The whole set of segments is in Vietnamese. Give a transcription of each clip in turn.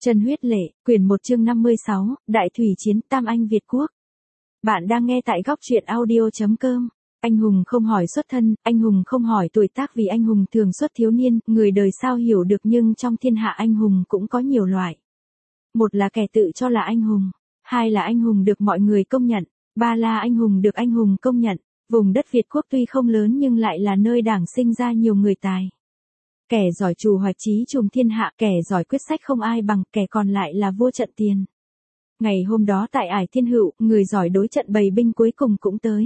Trần Huyết Lệ, quyển 1 chương 56, Đại thủy chiến Tam Anh Việt Quốc. Bạn đang nghe tại góc truyện audio.com. Anh hùng không hỏi xuất thân, anh hùng không hỏi tuổi tác vì anh hùng thường xuất thiếu niên, người đời sao hiểu được nhưng trong thiên hạ anh hùng cũng có nhiều loại. Một là kẻ tự cho là anh hùng, hai là anh hùng được mọi người công nhận, ba là anh hùng được anh hùng công nhận. Vùng đất Việt Quốc tuy không lớn nhưng lại là nơi đảng sinh ra nhiều người tài. Kẻ giỏi trù hoạch chí trùm thiên hạ, kẻ giỏi quyết sách không ai bằng, kẻ còn lại là vua trận tiền. Ngày hôm đó tại Ải Thiên Hữu, người giỏi đối trận bày binh cuối cùng cũng tới.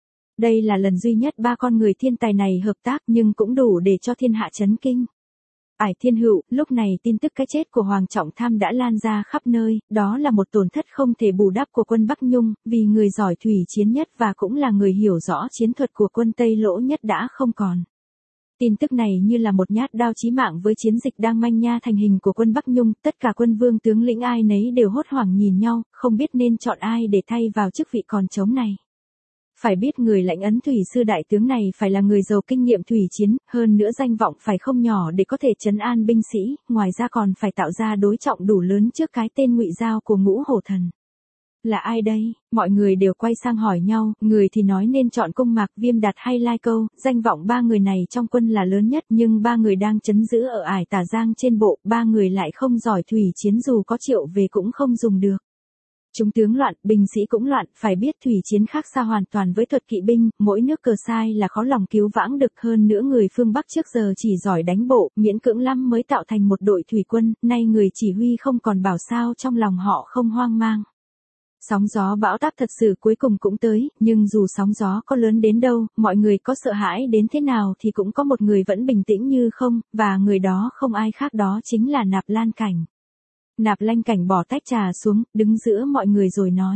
Đây là lần duy nhất ba con người thiên tài này hợp tác nhưng cũng đủ để cho thiên hạ chấn kinh. Ải Thiên Hữu, lúc này tin tức cái chết của Hoàng Trọng Tham đã lan ra khắp nơi, đó là một tổn thất không thể bù đắp của quân Bắc Nhung, vì người giỏi thủy chiến nhất và cũng là người hiểu rõ chiến thuật của quân Tây Lỗ nhất đã không còn. Tin tức này như là một nhát đao chí mạng với chiến dịch đang manh nha thành hình của quân Bắc Nhung, tất cả quân vương tướng lĩnh ai nấy đều hốt hoảng nhìn nhau, không biết nên chọn ai để thay vào chức vị còn trống này. Phải biết người lãnh ấn thủy sư đại tướng này phải là người giàu kinh nghiệm thủy chiến, hơn nữa danh vọng phải không nhỏ để có thể trấn an binh sĩ, ngoài ra còn phải tạo ra đối trọng đủ lớn trước cái tên ngụy giao của Ngũ Hổ Thần. Là ai đây? Mọi người đều quay sang hỏi nhau, người thì nói nên chọn Công Mạc, Viêm Đạt hay Lai Câu, danh vọng ba người này trong quân là lớn nhất nhưng ba người đang trấn giữ ở Ải Tả Giang trên bộ, ba người lại không giỏi thủy chiến dù có triệu về cũng không dùng được. Chúng tướng loạn, binh sĩ cũng loạn, phải biết thủy chiến khác xa hoàn toàn với thuật kỵ binh, mỗi nước cờ sai là khó lòng cứu vãng được, hơn nữa người phương Bắc trước giờ chỉ giỏi đánh bộ, miễn cưỡng lắm mới tạo thành một đội thủy quân, nay người chỉ huy không còn bảo sao trong lòng họ không hoang mang. Sóng gió bão táp thật sự cuối cùng cũng tới, nhưng dù sóng gió có lớn đến đâu, mọi người có sợ hãi đến thế nào thì cũng có một người vẫn bình tĩnh như không, và người đó không ai khác đó chính là Nạp Lan Cảnh. Nạp Lan Cảnh bỏ tách trà xuống, đứng giữa mọi người rồi nói.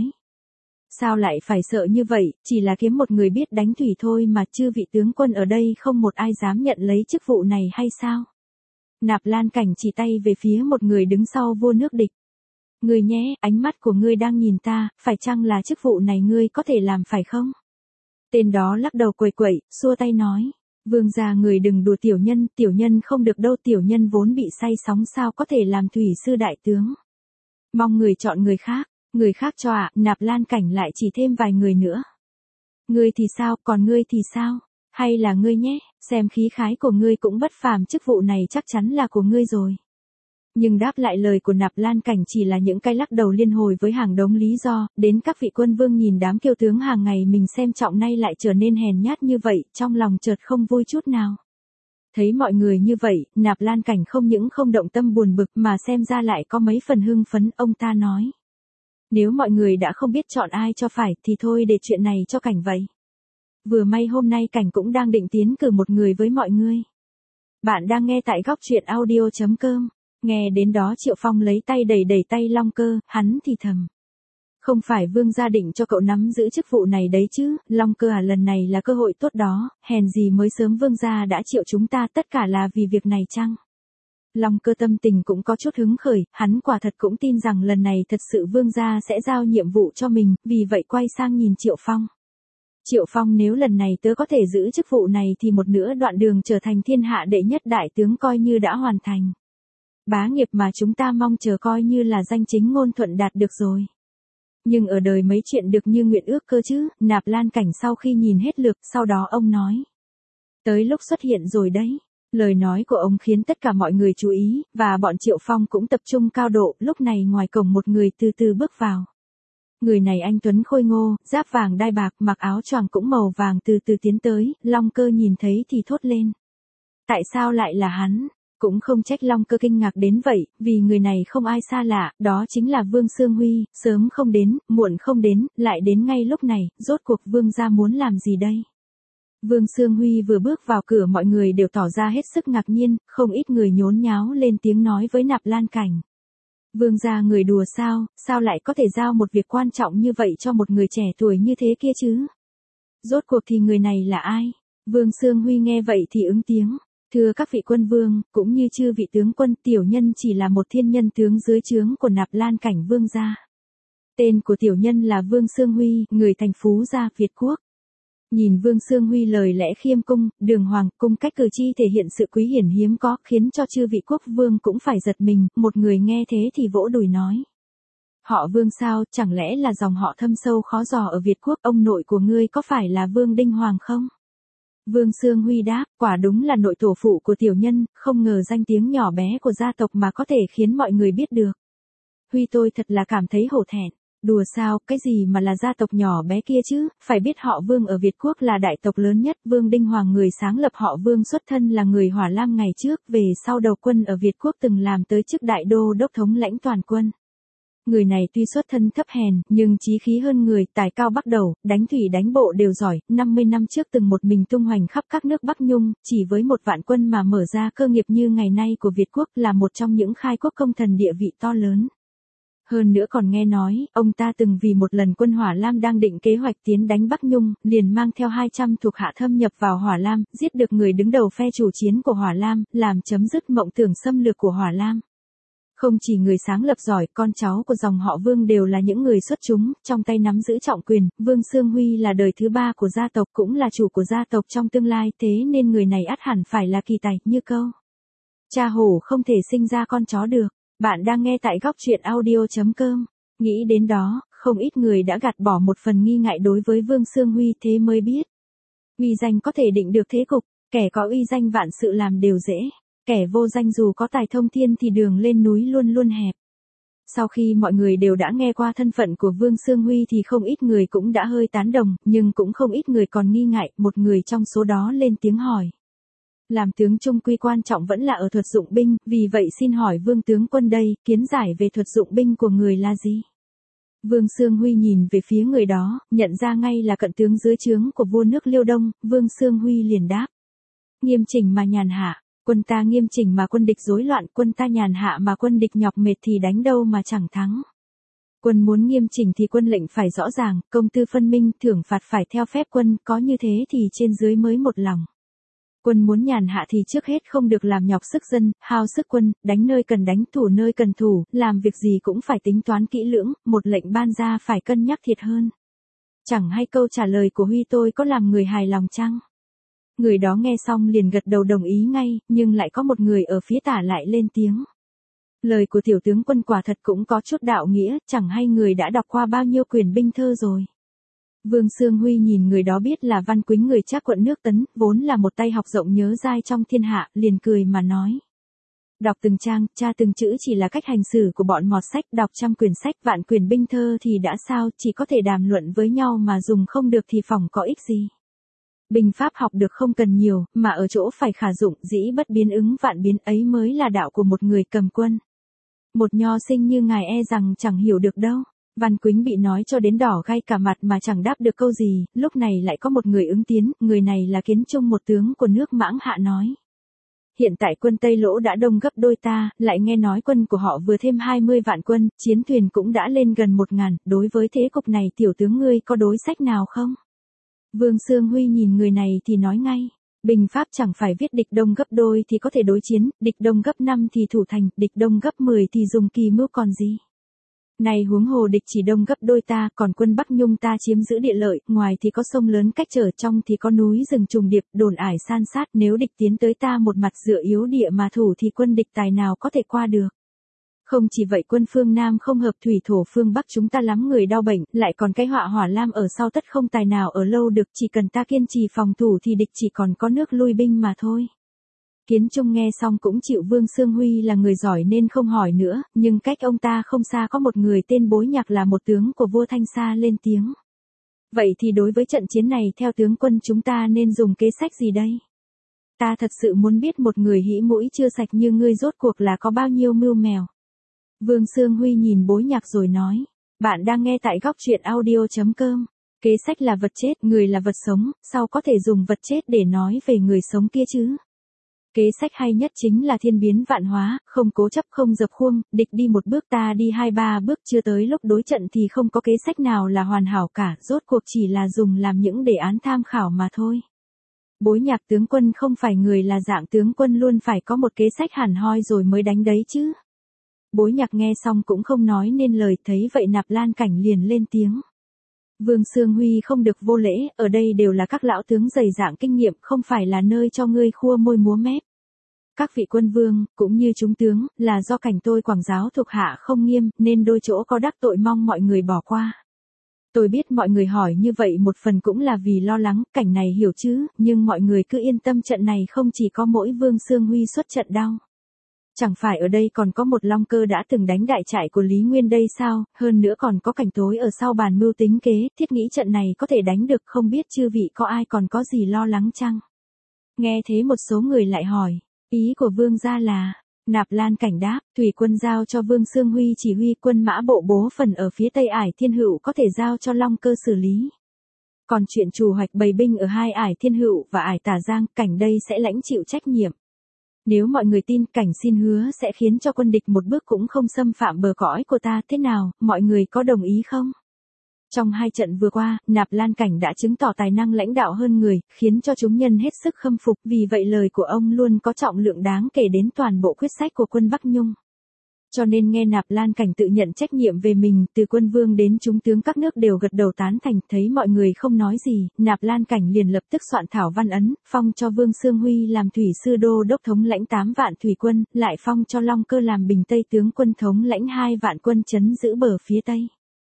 Sao lại phải sợ như vậy, chỉ là kiếm một người biết đánh thủy thôi mà chư vị tướng quân ở đây không một ai dám nhận lấy chức vụ này hay sao? Nạp Lan Cảnh chỉ tay về phía một người đứng sau vua nước địch. Ngươi nhé, ánh mắt của ngươi đang nhìn ta, phải chăng là chức vụ này ngươi có thể làm phải không? Tên đó lắc đầu quẩy quẩy, xua tay nói. Vương gia người đừng đùa tiểu nhân không được đâu, tiểu nhân vốn bị say sóng sao có thể làm thủy sư đại tướng. Mong người chọn người khác cho ạ. Nạp Lan Cảnh lại chỉ thêm vài người nữa. Ngươi thì sao, còn ngươi thì sao? Hay là ngươi nhé, xem khí khái của ngươi cũng bất phàm, chức vụ này chắc chắn là của ngươi rồi. Nhưng đáp lại lời của Nạp Lan Cảnh chỉ là những cái lắc đầu liên hồi với hàng đống lý do, đến các vị quân vương nhìn đám kiêu tướng hàng ngày mình xem trọng nay lại trở nên hèn nhát như vậy, trong lòng chợt không vui chút nào. Thấy mọi người như vậy, Nạp Lan Cảnh không những không động tâm buồn bực mà xem ra lại có mấy phần hưng phấn, ông ta nói. Nếu mọi người đã không biết chọn ai cho phải thì thôi để chuyện này cho Cảnh vậy. Vừa may hôm nay Cảnh cũng đang định tiến cử một người với mọi người. Bạn đang nghe tại góc truyện audio.com. Nghe đến đó Triệu Phong lấy tay đẩy tay Long Cơ, hắn thì thầm. Không phải vương gia định cho cậu nắm giữ chức vụ này đấy chứ, Long Cơ à, lần này là cơ hội tốt đó, hèn gì mới sớm vương gia đã triệu chúng ta, tất cả là vì việc này chăng? Long Cơ tâm tình cũng có chút hứng khởi, hắn quả thật cũng tin rằng lần này thật sự vương gia sẽ giao nhiệm vụ cho mình, vì vậy quay sang nhìn Triệu Phong. Triệu Phong, nếu lần này tớ có thể giữ chức vụ này thì một nửa đoạn đường trở thành thiên hạ đệ nhất đại tướng coi như đã hoàn thành. Bá nghiệp mà chúng ta mong chờ coi như là danh chính ngôn thuận đạt được rồi. Nhưng ở đời mấy chuyện được như nguyện ước cơ chứ, Nạp Lan Cảnh sau khi nhìn hết lượt, sau đó ông nói. Tới lúc xuất hiện rồi đấy. Lời nói của ông khiến tất cả mọi người chú ý, và bọn Triệu Phong cũng tập trung cao độ, lúc này ngoài cổng một người từ từ bước vào. Người này anh tuấn khôi ngô, giáp vàng đai bạc, mặc áo choàng cũng màu vàng từ từ tiến tới, Long Cơ nhìn thấy thì thốt lên. Tại sao lại là hắn? Cũng không trách Long Cơ kinh ngạc đến vậy, vì người này không ai xa lạ, đó chính là Vương Sương Huy, sớm không đến, muộn không đến, lại đến ngay lúc này, rốt cuộc vương gia muốn làm gì đây? Vương Sương Huy vừa bước vào cửa mọi người đều tỏ ra hết sức ngạc nhiên, không ít người nhốn nháo lên tiếng nói với Nạp Lan Cảnh. Vương gia người đùa sao lại có thể giao một việc quan trọng như vậy cho một người trẻ tuổi như thế kia chứ? Rốt cuộc thì người này là ai? Vương Sương Huy nghe vậy thì ứng tiếng. Thưa các vị quân vương, cũng như chư vị tướng quân, tiểu nhân chỉ là một thiên nhân tướng dưới trướng của Nạp Lan Cảnh vương gia. Tên của tiểu nhân là Vương Sương Huy, người thành Phú Gia, Việt Quốc. Nhìn Vương Xương Huy lời lẽ khiêm cung, đường hoàng, cung cách cử chi thể hiện sự quý hiển hiếm có, khiến cho chư vị quốc vương cũng phải giật mình, một người nghe thế thì vỗ đùi nói. Họ Vương sao, chẳng lẽ là dòng họ thâm sâu khó dò ở Việt Quốc, ông nội của ngươi có phải là Vương Đinh Hoàng không? Vương Xương Huy đáp, quả đúng là nội tổ phụ của tiểu nhân, không ngờ danh tiếng nhỏ bé của gia tộc mà có thể khiến mọi người biết được. Huy tôi thật là cảm thấy hổ thẹn. Đùa sao, cái gì mà là gia tộc nhỏ bé kia chứ, phải biết họ Vương ở Việt Quốc là đại tộc lớn nhất, Vương Đinh Hoàng người sáng lập họ Vương xuất thân là người Hỏa Lam ngày trước, về sau đầu quân ở Việt Quốc từng làm tới chức đại đô đốc thống lãnh toàn quân. Người này tuy xuất thân thấp hèn, nhưng chí khí hơn người, tài cao bắc đầu, đánh thủy đánh bộ đều giỏi, 50 năm trước từng một mình tung hoành khắp các nước Bắc Nhung, chỉ với 1 vạn quân mà mở ra cơ nghiệp như ngày nay của Việt Quốc là một trong những khai quốc công thần địa vị to lớn. Hơn nữa còn nghe nói, ông ta từng vì một lần quân Hỏa Lam đang định kế hoạch tiến đánh Bắc Nhung, liền mang theo 200 thuộc hạ thâm nhập vào Hỏa Lam, giết được người đứng đầu phe chủ chiến của Hỏa Lam, làm chấm dứt mộng tưởng xâm lược của Hỏa Lam. Không chỉ người sáng lập giỏi, con cháu của dòng họ Vương đều là những người xuất chúng, trong tay nắm giữ trọng quyền, Vương Xương Huy là đời thứ 3 của gia tộc cũng là chủ của gia tộc trong tương lai, thế nên người này ắt hẳn phải là kỳ tài, như câu. Cha hổ không thể sinh ra con chó được. Bạn đang nghe tại góc truyện audio.com. Nghĩ đến đó, không ít người đã gạt bỏ một phần nghi ngại đối với Vương Xương Huy, thế mới biết. Uy danh có thể định được thế cục, kẻ có uy danh vạn sự làm đều dễ, kẻ vô danh dù có tài thông thiên thì đường lên núi luôn luôn hẹp. Sau khi mọi người đều đã nghe qua thân phận của Vương Xương Huy thì không ít người cũng đã hơi tán đồng, nhưng cũng không ít người còn nghi ngại, một người trong số đó lên tiếng hỏi. Làm tướng trung quy quan trọng vẫn là ở thuật dụng binh, vì vậy xin hỏi Vương tướng quân đây, kiến giải về thuật dụng binh của người là gì? Vương Xương Huy nhìn về phía người đó, nhận ra ngay là cận tướng dưới trướng của vua nước Liêu Đông, Vương Xương Huy liền đáp. Nghiêm chỉnh mà nhàn hạ, quân ta nghiêm chỉnh mà quân địch rối loạn, quân ta nhàn hạ mà quân địch nhọc mệt thì đánh đâu mà chẳng thắng. Quân muốn nghiêm chỉnh thì quân lệnh phải rõ ràng, công tư phân minh, thưởng phạt phải theo phép quân, có như thế thì trên dưới mới một lòng. Quân muốn nhàn hạ thì trước hết không được làm nhọc sức dân, hao sức quân, đánh nơi cần đánh, thủ nơi cần thủ, làm việc gì cũng phải tính toán kỹ lưỡng, một lệnh ban ra phải cân nhắc thiệt hơn. Chẳng hay câu trả lời của Huy tôi có làm người hài lòng chăng? Người đó nghe xong liền gật đầu đồng ý ngay, nhưng lại có một người ở phía tả lại lên tiếng. Lời của tiểu tướng quân quả thật cũng có chút đạo nghĩa, chẳng hay người đã đọc qua bao nhiêu quyển binh thơ rồi. Vương Xương Huy nhìn người đó biết là Văn Quýnh người Trác quận nước Tấn, vốn là một tay học rộng nhớ dai trong thiên hạ, liền cười mà nói. Đọc từng trang, tra từng chữ chỉ là cách hành xử của bọn mọt sách, đọc trăm quyển sách, vạn quyển binh thơ thì đã sao, chỉ có thể đàm luận với nhau mà dùng không được thì phỏng có ích gì. Binh pháp học được không cần nhiều, mà ở chỗ phải khả dụng, dĩ bất biến ứng vạn biến, ấy mới là đạo của một người cầm quân. Một nho sinh như ngài e rằng chẳng hiểu được đâu. Văn Quýnh bị nói cho đến đỏ gay cả mặt mà chẳng đáp được câu gì, lúc này lại có một người ứng tiến, người này là Kiến Trung, một tướng của nước Mãng Hạ nói. Hiện tại quân Tây Lỗ đã đông gấp đôi ta, lại nghe nói quân của họ vừa thêm 20 vạn quân, chiến thuyền cũng đã lên gần 1.000, đối với thế cục này tiểu tướng ngươi có đối sách nào không? Vương Xương Huy nhìn người này thì nói ngay. Binh pháp chẳng phải viết địch đông gấp đôi thì có thể đối chiến, địch đông gấp 5 thì thủ thành, địch đông gấp 10 thì dùng kỳ mưu còn gì. Này huống hồ địch chỉ đông gấp đôi ta, còn quân Bắc Nhung ta chiếm giữ địa lợi, ngoài thì có sông lớn cách trở, trong thì có núi rừng trùng điệp, đồn ải san sát, nếu địch tiến tới ta một mặt dựa yếu địa mà thủ thì quân địch tài nào có thể qua được. Không chỉ vậy quân phương Nam không hợp thủy thổ phương Bắc chúng ta lắm người đau bệnh, lại còn cái họa Hỏa Lam ở sau tất không tài nào ở lâu được, chỉ cần ta kiên trì phòng thủ thì địch chỉ còn có nước lui binh mà thôi. Kiến Trung nghe xong cũng chịu Vương Xương Huy là người giỏi nên không hỏi nữa, nhưng cách ông ta không xa có một người tên Bối Nhạc là một tướng của vua Thanh Sa lên tiếng. Vậy thì đối với trận chiến này theo tướng quân chúng ta nên dùng kế sách gì đây? Ta thật sự muốn biết một người hĩ mũi chưa sạch như ngươi rốt cuộc là có bao nhiêu mưu mèo. Vương Xương Huy nhìn Bối Nhạc rồi nói, bạn đang nghe tại góc truyện audio.com. Kế sách là vật chết, người là vật sống, sao có thể dùng vật chết để nói về người sống kia chứ? Kế sách hay nhất chính là thiên biến vạn hóa, không cố chấp không dập khuôn, địch đi một bước ta đi 2-3 bước, chưa tới lúc đối trận thì không có kế sách nào là hoàn hảo cả, rốt cuộc chỉ là dùng làm những đề án tham khảo mà thôi. Bối Nhạc tướng quân không phải người là dạng tướng quân luôn phải có một kế sách hẳn hoi rồi mới đánh đấy chứ. Bối Nhạc nghe xong cũng không nói nên lời, thấy vậy Nạp Lan Cảnh liền lên tiếng. Vương Sương Huy không được vô lễ, ở đây đều là các lão tướng dày dạn kinh nghiệm, không phải là nơi cho ngươi khua môi múa mép. Các vị quân vương, cũng như chúng tướng, là do cảnh tôi quảng giáo thuộc hạ không nghiêm, nên đôi chỗ có đắc tội mong mọi người bỏ qua. Tôi biết mọi người hỏi như vậy một phần cũng là vì lo lắng, cảnh này hiểu chứ, nhưng mọi người cứ yên tâm, trận này không chỉ có mỗi Vương Sương Huy xuất trận đâu. Chẳng phải ở đây còn có một Long Cơ đã từng đánh đại trại của Lý Nguyên đây sao, hơn nữa còn có cảnh tối ở sau bàn mưu tính kế, thiết nghĩ trận này có thể đánh được, không biết chư vị có ai còn có gì lo lắng chăng? Nghe thế một số người lại hỏi, ý của Vương gia là, Nạp Lan Cảnh đáp, thủy quân giao cho Vương Sương Huy chỉ huy, quân mã bộ bố phần ở phía Tây Ải Thiên Hữu có thể giao cho Long Cơ xử lý. Còn chuyện chủ hoạch bày binh ở hai Ải Thiên Hữu và Ải Tả Giang, cảnh đây sẽ lãnh chịu trách nhiệm. Nếu mọi người tin, cảnh xin hứa sẽ khiến cho quân địch một bước cũng không xâm phạm bờ cõi của ta, thế nào, mọi người có đồng ý không? Trong hai trận vừa qua, Nạp Lan Cảnh đã chứng tỏ tài năng lãnh đạo hơn người, khiến cho chúng nhân hết sức khâm phục, vì vậy lời của ông luôn có trọng lượng đáng kể đến toàn bộ quyết sách của quân Bắc Nhung. Cho nên nghe Nạp Lan Cảnh tự nhận trách nhiệm về mình, từ quân vương đến chúng tướng các nước đều gật đầu tán thành, thấy mọi người không nói gì, Nạp Lan Cảnh liền lập tức soạn thảo văn ấn, phong cho Vương Sương Huy làm thủy sư đô đốc thống lãnh 8 vạn thủy quân, lại phong cho Long Cơ làm bình Tây tướng quân thống lãnh 2 vạn quân trấn giữ bờ phía Tây.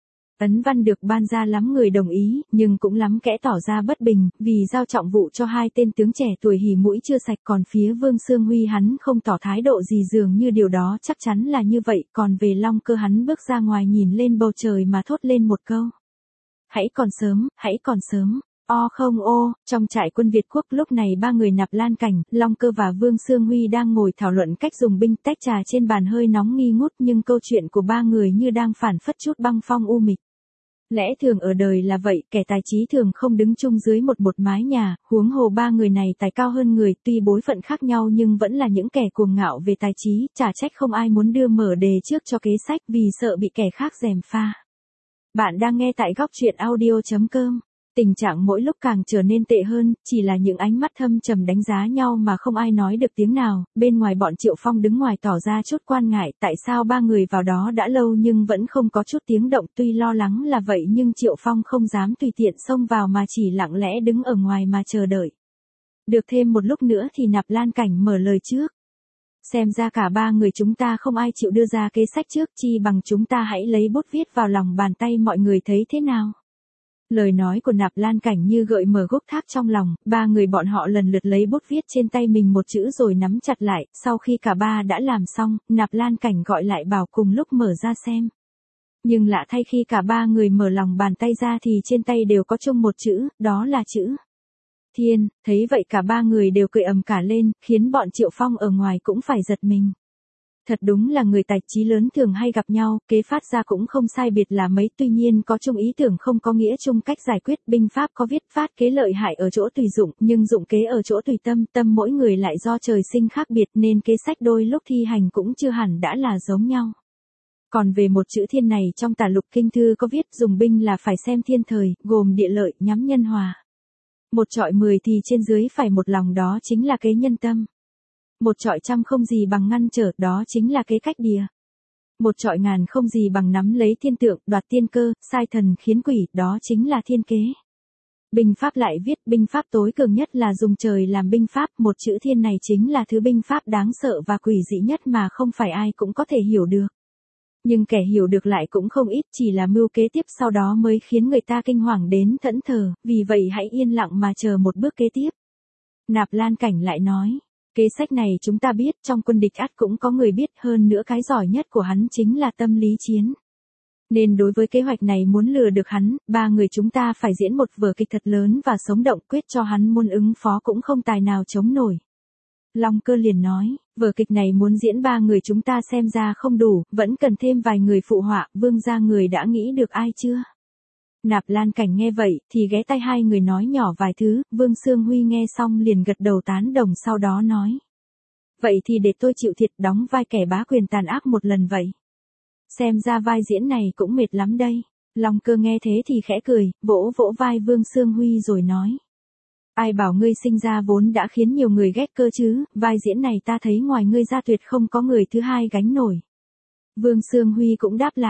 Ấn văn được ban ra lắm người đồng ý, nhưng cũng lắm kẻ tỏ ra bất bình, vì giao trọng vụ cho hai tên tướng trẻ tuổi hỉ mũi chưa sạch, còn phía Vương Sương Huy hắn không tỏ thái độ gì, dường như điều đó chắc chắn là như vậy, còn về Long Cơ hắn bước ra ngoài nhìn lên bầu trời mà thốt lên một câu. Hãy còn sớm, hãy còn sớm. O không ô, trong trại quân Việt Quốc lúc này ba người Nạp Lan Cảnh, Long Cơ và Vương Sương Huy đang ngồi thảo luận cách dùng binh, tách trà trên bàn hơi nóng nghi ngút, nhưng câu chuyện của ba người như đang phản phất chút băng phong u mịch. Lẽ thường ở đời là vậy, kẻ tài trí thường không đứng chung dưới một mái nhà, huống hồ ba người này tài cao hơn người, tuy bối phận khác nhau nhưng vẫn là những kẻ cuồng ngạo về tài trí, chả trách không ai muốn đưa mở đề trước cho kế sách vì sợ bị kẻ khác gièm pha. Bạn đang nghe tại góc truyện audio.com. Tình trạng mỗi lúc càng trở nên tệ hơn, chỉ là những ánh mắt thâm trầm đánh giá nhau mà không ai nói được tiếng nào, bên ngoài bọn Triệu Phong đứng ngoài tỏ ra chút quan ngại, tại sao ba người vào đó đã lâu nhưng vẫn không có chút tiếng động, tuy lo lắng là vậy nhưng Triệu Phong không dám tùy tiện xông vào mà chỉ lặng lẽ đứng ở ngoài mà chờ đợi. Được thêm một lúc nữa thì Nạp Lan Cảnh mở lời trước. Xem ra cả ba người chúng ta không ai chịu đưa ra kế sách trước, chi bằng chúng ta hãy lấy bút viết vào lòng bàn tay, mọi người thấy thế nào? Lời nói của Nạp Lan Cảnh như gợi mở gốc thác trong lòng, ba người bọn họ lần lượt lấy bút viết trên tay mình một chữ rồi nắm chặt lại, sau khi cả ba đã làm xong, Nạp Lan Cảnh gọi lại bảo cùng lúc mở ra xem. Nhưng lạ thay, khi cả ba người mở lòng bàn tay ra thì trên tay đều có chung một chữ, đó là chữ Thiên. Thấy vậy cả ba người đều cười ầm cả lên, khiến bọn Triệu Phong ở ngoài cũng phải giật mình. Thật đúng là người tài trí lớn thường hay gặp nhau, kế phát ra cũng không sai biệt là mấy, tuy nhiên có chung ý tưởng không có nghĩa chung cách giải quyết, binh pháp có viết phát kế lợi hại ở chỗ tùy dụng, nhưng dụng kế ở chỗ tùy tâm, tâm mỗi người lại do trời sinh khác biệt nên kế sách đôi lúc thi hành cũng chưa hẳn đã là giống nhau. Còn về một chữ thiên này trong Tả Lục Kinh Thư có viết dùng binh là phải xem thiên thời, gồm địa lợi, nhắm nhân hòa. Một trọi 10 thì trên dưới phải một lòng, đó chính là kế nhân tâm. Một trọi trăm không gì bằng ngăn trở, đó chính là kế cách địa. Một trọi ngàn không gì bằng nắm lấy thiên tượng, đoạt tiên cơ, sai thần khiến quỷ, đó chính là thiên kế. Binh pháp lại viết, binh pháp tối cường nhất là dùng trời làm binh pháp, một chữ thiên này chính là thứ binh pháp đáng sợ và quỷ dị nhất mà không phải ai cũng có thể hiểu được. Nhưng kẻ hiểu được lại cũng không ít, chỉ là mưu kế tiếp sau đó mới khiến người ta kinh hoàng đến thẫn thờ, vì vậy hãy yên lặng mà chờ một bước kế tiếp. Nạp Lan Cảnh lại nói. Kế sách này chúng ta biết, trong quân địch ắt cũng có người biết, hơn nữa cái giỏi nhất của hắn chính là tâm lý chiến. Nên đối với kế hoạch này muốn lừa được hắn, ba người chúng ta phải diễn một vở kịch thật lớn và sống động, quyết cho hắn muốn ứng phó cũng không tài nào chống nổi. Long Cơ liền nói, vở kịch này muốn diễn ba người chúng ta xem ra không đủ, vẫn cần thêm vài người phụ họa, Vương gia người đã nghĩ được ai chưa? Nạp Lan Cảnh nghe vậy, thì ghé tai hai người nói nhỏ vài thứ, Vương Sương Huy nghe xong liền gật đầu tán đồng, sau đó nói. Vậy thì để tôi chịu thiệt, đóng vai kẻ bá quyền tàn ác một lần vậy. Xem ra vai diễn này cũng mệt lắm đây. Long Cơ nghe thế thì khẽ cười, vỗ vỗ vai Vương Sương Huy rồi nói. Ai bảo ngươi sinh ra vốn đã khiến nhiều người ghét cơ chứ, vai diễn này ta thấy ngoài ngươi ra tuyệt không có người thứ hai gánh nổi. Vương Sương Huy cũng đáp lại.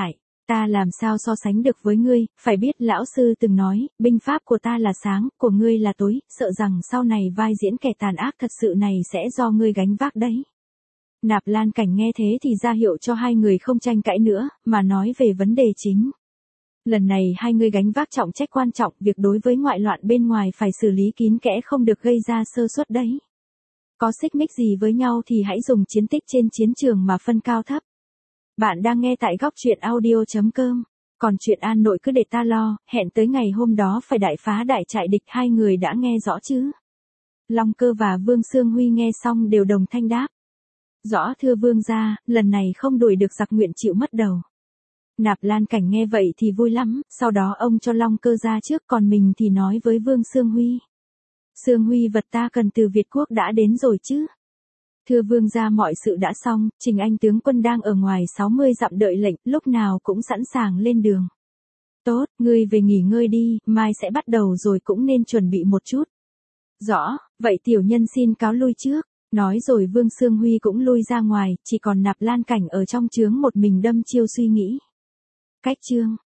Ta làm sao so sánh được với ngươi, phải biết lão sư từng nói, binh pháp của ta là sáng, của ngươi là tối, sợ rằng sau này vai diễn kẻ tàn ác thật sự này sẽ do ngươi gánh vác đấy. Nạp Lan Cảnh nghe thế thì ra hiệu cho hai người không tranh cãi nữa, mà nói về vấn đề chính. Lần này hai người gánh vác trọng trách quan trọng, việc đối với ngoại loạn bên ngoài phải xử lý kín kẽ không được gây ra sơ suất đấy. Có xích mích gì với nhau thì hãy dùng chiến tích trên chiến trường mà phân cao thấp. Bạn đang nghe tại góc truyện audio.com. Còn chuyện An Nội cứ để ta lo, hẹn tới ngày hôm đó phải đại phá đại trại địch, hai người đã nghe rõ chứ? Long Cơ và Vương Xương Huy nghe xong đều đồng thanh đáp. Rõ thưa vương gia, lần này không đuổi được giặc nguyện chịu mất đầu. Nạp Lan Cảnh nghe vậy thì vui lắm, sau đó ông cho Long Cơ ra trước, còn mình thì nói với Vương Xương Huy. Xương Huy vật ta cần từ Việt Quốc đã đến rồi chứ? Thưa vương gia, mọi sự đã xong, Trình Anh tướng quân đang ở ngoài 60 dặm đợi lệnh, lúc nào cũng sẵn sàng lên đường. Tốt, ngươi về nghỉ ngơi đi, mai sẽ bắt đầu rồi, cũng nên chuẩn bị một chút. Rõ, vậy tiểu nhân xin cáo lui trước. Nói rồi Vương Xương Huy cũng lui ra ngoài, chỉ còn Nạp Lan Cảnh ở trong trướng một mình đâm chiêu suy nghĩ. Cách chương